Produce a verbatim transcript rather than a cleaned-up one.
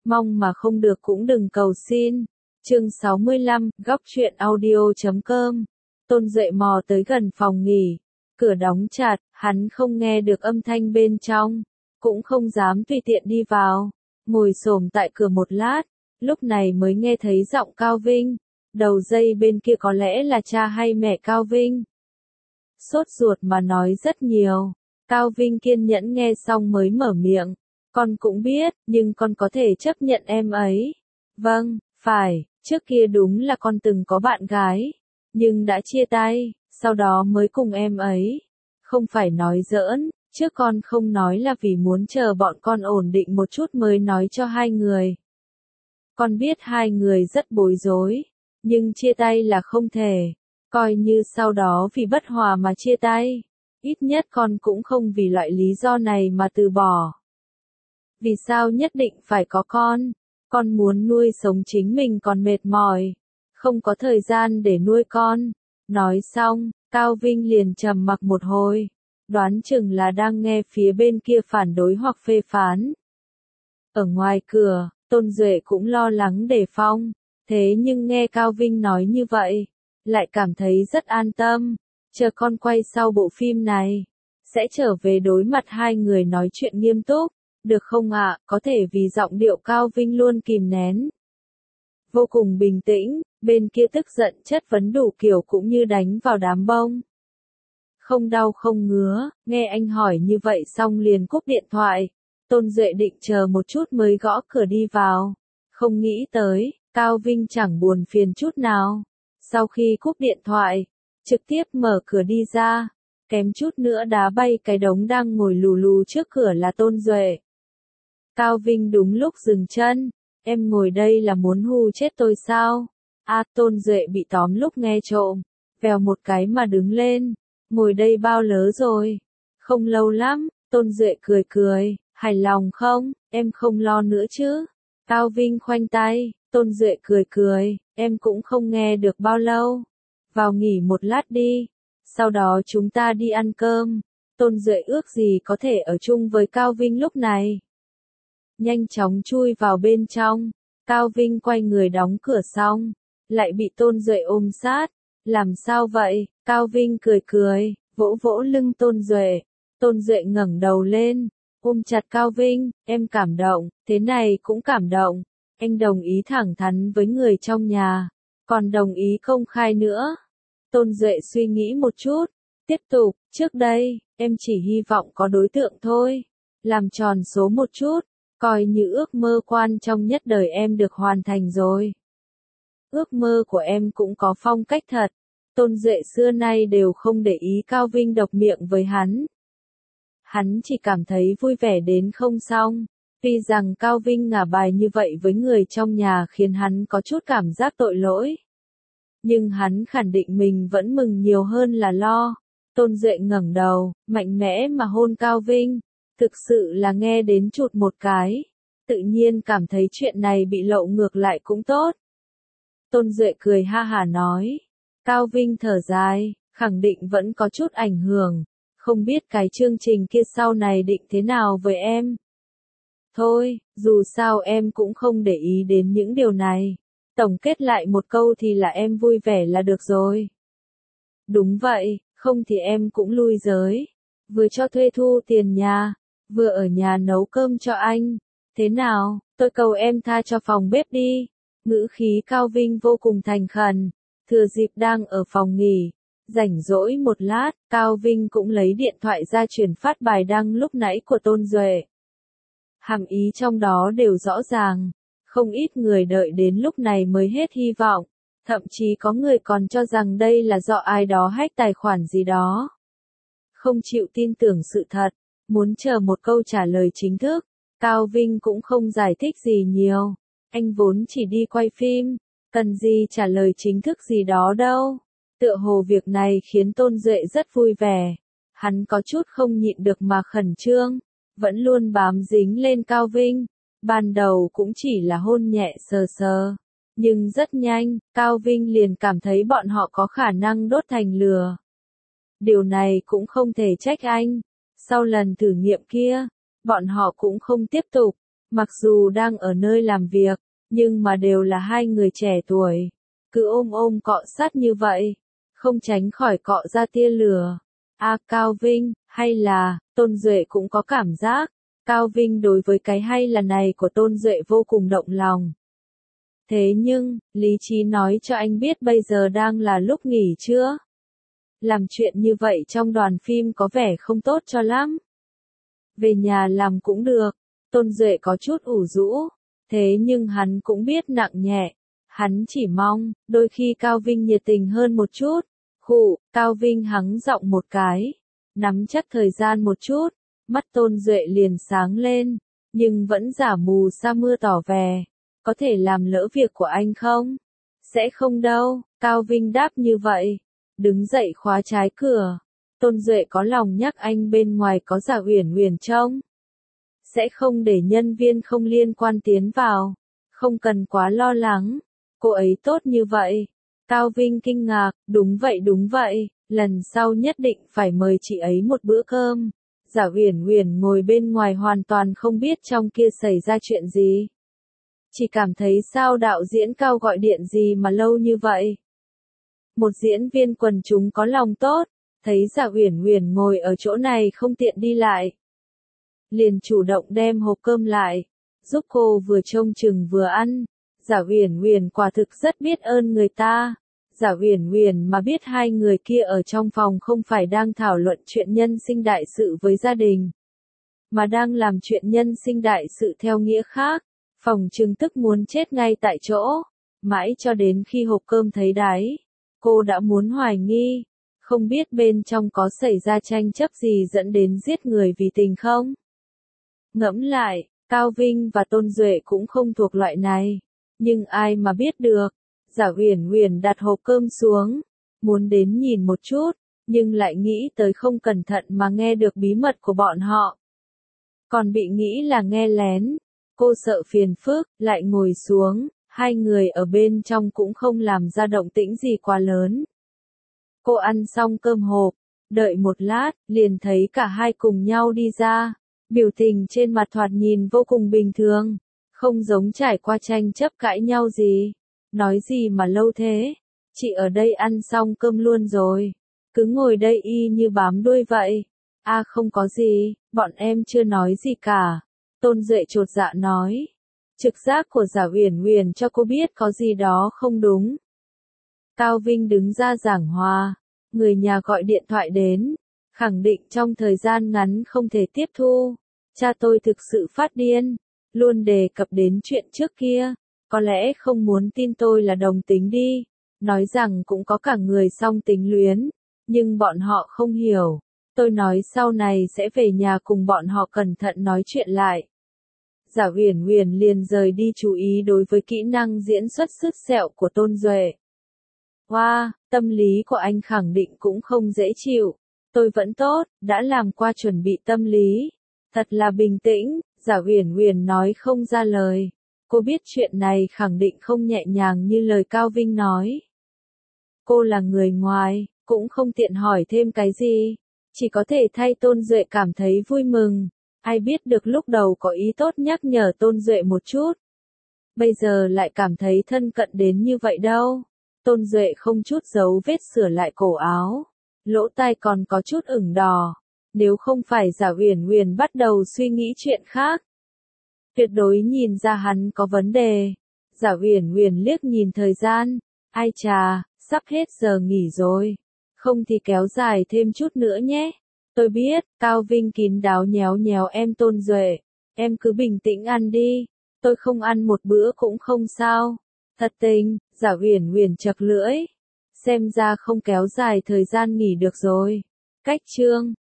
Mong mà không được cũng đừng cầu xin. Chương sáu mươi lăm, góc truyện audio chấm com. Tôn Duệ mò tới gần phòng nghỉ. Cửa đóng chặt, hắn không nghe được âm thanh bên trong. Cũng không dám tùy tiện đi vào. Ngồi xổm tại cửa một lát. Lúc này mới nghe thấy giọng Cao Vinh. Đầu dây bên kia có lẽ là cha hay mẹ Cao Vinh. Sốt ruột mà nói rất nhiều. Cao Vinh kiên nhẫn nghe xong mới mở miệng. Con cũng biết, nhưng con có thể chấp nhận em ấy. Vâng, phải, trước kia đúng là con từng có bạn gái. Nhưng đã chia tay, sau đó mới cùng em ấy. Không phải nói giỡn, trước con không nói là vì muốn chờ bọn con ổn định một chút mới nói cho hai người. Con biết hai người rất bối rối, nhưng chia tay là không thể. Coi như sau đó vì bất hòa mà chia tay. Ít nhất con cũng không vì loại lý do này mà từ bỏ. Vì sao nhất định phải có con? Con muốn nuôi sống chính mình còn mệt mỏi. Không có thời gian để nuôi con. Nói xong, Cao Vinh liền trầm mặc một hồi. Đoán chừng là đang nghe phía bên kia phản đối hoặc phê phán. Ở ngoài cửa, Tôn Duệ cũng lo lắng đề phòng. Thế nhưng nghe Cao Vinh nói như vậy, lại cảm thấy rất an tâm. Chờ con quay sau bộ phim này, sẽ trở về đối mặt hai người nói chuyện nghiêm túc. Được không ạ, à? Có thể vì giọng điệu Cao Vinh luôn kìm nén. Vô cùng bình tĩnh, bên kia tức giận chất vấn đủ kiểu cũng như đánh vào đám bông. Không đau không ngứa, nghe anh hỏi như vậy xong liền cúp điện thoại. Tôn Duệ định chờ một chút mới gõ cửa đi vào. Không nghĩ tới, Cao Vinh chẳng buồn phiền chút nào. Sau khi cúp điện thoại, trực tiếp mở cửa đi ra. Kém chút nữa đá bay cái đống đang ngồi lù lù trước cửa là Tôn Duệ. Cao Vinh đúng lúc dừng chân. Em ngồi đây là muốn hù chết tôi sao? À, Tôn Duệ bị tóm lúc nghe trộm. Vèo một cái mà đứng lên. Ngồi đây bao lớ rồi? Không lâu lắm. Tôn Duệ cười cười. Hài lòng không? Em không lo nữa chứ? Cao Vinh khoanh tay. Tôn Duệ cười cười. Em cũng không nghe được bao lâu. Vào nghỉ một lát đi. Sau đó chúng ta đi ăn cơm. Tôn Duệ ước gì có thể ở chung với Cao Vinh lúc này. Nhanh chóng chui vào bên trong. Cao Vinh quay người đóng cửa xong. Lại bị Tôn Duệ ôm sát. Làm sao vậy? Cao Vinh cười cười. Vỗ vỗ lưng Tôn Duệ. Tôn Duệ ngẩng đầu lên. Ôm chặt Cao Vinh. Em cảm động. Thế này cũng cảm động. Anh đồng ý thẳng thắn với người trong nhà. Còn đồng ý công khai nữa. Tôn Duệ suy nghĩ một chút. Tiếp tục. Trước đây, em chỉ hy vọng có đối tượng thôi. Làm tròn số một chút. Coi như ước mơ quan trọng nhất đời em được hoàn thành rồi. Ước mơ của em cũng có phong cách thật. Tôn Duệ xưa nay đều không để ý Cao Vinh độc miệng với hắn. Hắn chỉ cảm thấy vui vẻ đến không xong. Tuy rằng Cao Vinh ngả bài như vậy với người trong nhà khiến hắn có chút cảm giác tội lỗi. Nhưng hắn khẳng định mình vẫn mừng nhiều hơn là lo. Tôn Duệ ngẩng đầu, mạnh mẽ mà hôn Cao Vinh. Thực sự là nghe đến chụt một cái. Tự nhiên cảm thấy chuyện này bị lộ ngược lại cũng tốt. Tôn Duệ cười ha hả nói. Cao Vinh thở dài, khẳng định vẫn có chút ảnh hưởng. Không biết cái chương trình kia sau này định thế nào với em. Thôi, dù sao em cũng không để ý đến những điều này. Tổng kết lại một câu thì là em vui vẻ là được rồi. Đúng vậy, không thì em cũng lui giới. Vừa cho thuê thu tiền nhà, vừa ở nhà nấu cơm cho anh. Thế nào, tôi cầu em tha cho phòng bếp đi. Ngữ khí Cao Vinh vô cùng thành khẩn. Thừa dịp đang ở phòng nghỉ. Rảnh rỗi một lát, Cao Vinh cũng lấy điện thoại ra chuyển phát bài đăng lúc nãy của Tôn Duệ. Hàm ý trong đó đều rõ ràng. Không ít người đợi đến lúc này mới hết hy vọng. Thậm chí có người còn cho rằng đây là do ai đó hack tài khoản gì đó. Không chịu tin tưởng sự thật. Muốn chờ một câu trả lời chính thức. Cao Vinh cũng không giải thích gì nhiều. Anh vốn chỉ đi quay phim. Cần gì trả lời chính thức gì đó đâu. Tựa hồ việc này khiến Tôn Duệ rất vui vẻ. Hắn có chút không nhịn được mà khẩn trương. Vẫn luôn bám dính lên Cao Vinh. Ban đầu cũng chỉ là hôn nhẹ sờ sờ. Nhưng rất nhanh, Cao Vinh liền cảm thấy bọn họ có khả năng đốt thành lửa. Điều này cũng không thể trách anh. Sau lần thử nghiệm kia, bọn họ cũng không tiếp tục, Mặc dù đang ở nơi làm việc, nhưng mà đều là hai người trẻ tuổi. Cứ ôm ôm cọ sát như vậy, không tránh khỏi cọ ra tia lửa. A Cao Vinh, hay là, Tôn Duệ cũng có cảm giác, Cao Vinh đối với cái hay là này của Tôn Duệ vô cùng động lòng. Thế nhưng, lý trí nói cho anh biết bây giờ đang là lúc nghỉ trưa. Làm chuyện như vậy trong đoàn phim có vẻ không tốt cho lắm. Về nhà làm cũng được, Tôn Duệ có chút ủ rũ, thế nhưng hắn cũng biết nặng nhẹ. Hắn chỉ mong, đôi khi Cao Vinh nhiệt tình hơn một chút. Khụ, Cao Vinh hắng giọng một cái, nắm chắc thời gian một chút, mắt Tôn Duệ liền sáng lên, nhưng vẫn giả mù sa mưa tỏ vẻ. Có thể làm lỡ việc của anh không? Sẽ không đâu, Cao Vinh đáp như vậy. Đứng dậy khóa trái cửa. Tôn Duệ có lòng nhắc anh bên ngoài có Giả Uyển Uyển trông. Sẽ không để nhân viên không liên quan tiến vào. Không cần quá lo lắng. Cô ấy tốt như vậy. Cao Vinh kinh ngạc, đúng vậy đúng vậy, lần sau nhất định phải mời chị ấy một bữa cơm. Giả Uyển Uyển ngồi bên ngoài hoàn toàn không biết trong kia xảy ra chuyện gì. Chỉ cảm thấy sao đạo diễn Cao gọi điện gì mà lâu như vậy. Một diễn viên quần chúng có lòng tốt, thấy Giả Uyển Uyển ngồi ở chỗ này không tiện đi lại. Liền chủ động đem hộp cơm lại, giúp cô vừa trông chừng vừa ăn. Giả Uyển Uyển quả thực rất biết ơn người ta. Giả Uyển Uyển mà biết hai người kia ở trong phòng không phải đang thảo luận chuyện nhân sinh đại sự với gia đình, mà đang làm chuyện nhân sinh đại sự theo nghĩa khác, phòng trừng tức muốn chết ngay tại chỗ. Mãi cho đến khi hộp cơm thấy đáy, cô đã muốn hoài nghi, không biết bên trong có xảy ra tranh chấp gì dẫn đến giết người vì tình không? Ngẫm lại, Cao Vinh và Tôn Duệ cũng không thuộc loại này, nhưng ai mà biết được. Giả Uyển Uyển đặt hộp cơm xuống, muốn đến nhìn một chút, nhưng lại nghĩ tới không cẩn thận mà nghe được bí mật của bọn họ. Còn bị nghĩ là nghe lén, cô sợ phiền phức, lại ngồi xuống, hai người ở bên trong cũng không làm ra động tĩnh gì quá lớn. Cô ăn xong cơm hộp, đợi một lát, liền thấy cả hai cùng nhau đi ra, biểu tình trên mặt thoạt nhìn vô cùng bình thường, không giống trải qua tranh chấp cãi nhau gì. Nói gì mà lâu thế? Chị ở đây ăn xong cơm luôn rồi. Cứ ngồi đây y như bám đuôi vậy. À không có gì, bọn em chưa nói gì cả. Tôn Duệ chột dạ nói. Trực giác của Giả Uyển Uyển cho cô biết có gì đó không đúng. Cao Vinh đứng ra giảng hòa. Người nhà gọi điện thoại đến. Khẳng định trong thời gian ngắn không thể tiếp thu. Cha tôi thực sự phát điên. Luôn đề cập đến chuyện trước kia. Có lẽ không muốn tin tôi là đồng tính đi, nói rằng cũng có cả người song tính luyến, nhưng bọn họ không hiểu. Tôi nói sau này sẽ về nhà cùng bọn họ cẩn thận nói chuyện lại. Giả Uyển Uyển liền rời đi chú ý đối với kỹ năng diễn xuất sứt sẹo của Tôn Duệ. Wow, tâm lý của anh khẳng định cũng không dễ chịu. Tôi vẫn tốt, đã làm qua chuẩn bị tâm lý. Thật là bình tĩnh, Giả Uyển Uyển nói không ra lời. Cô biết chuyện này khẳng định không nhẹ nhàng như lời Cao Vinh nói. Cô là người ngoài, cũng không tiện hỏi thêm cái gì. Chỉ có thể thay Tôn Duệ cảm thấy vui mừng. Ai biết được lúc đầu có ý tốt nhắc nhở Tôn Duệ một chút. Bây giờ lại cảm thấy thân cận đến như vậy đâu. Tôn Duệ không chút dấu vết sửa lại cổ áo. Lỗ tai còn có chút ửng đỏ. Nếu không phải Giả Uyển Uyển bắt đầu suy nghĩ chuyện khác, tuyệt đối nhìn ra hắn có vấn đề. Giả Uyển Uyển liếc nhìn thời gian, ai chà, sắp hết giờ nghỉ rồi. Không thì kéo dài thêm chút nữa nhé. Tôi biết, Cao Vinh kín đáo nhéo nhéo em Tôn Duệ. Em cứ bình tĩnh ăn đi. Tôi không ăn một bữa cũng không sao. Thật tình, Giả Uyển Uyển chật lưỡi. Xem ra không kéo dài thời gian nghỉ được rồi. Cách chương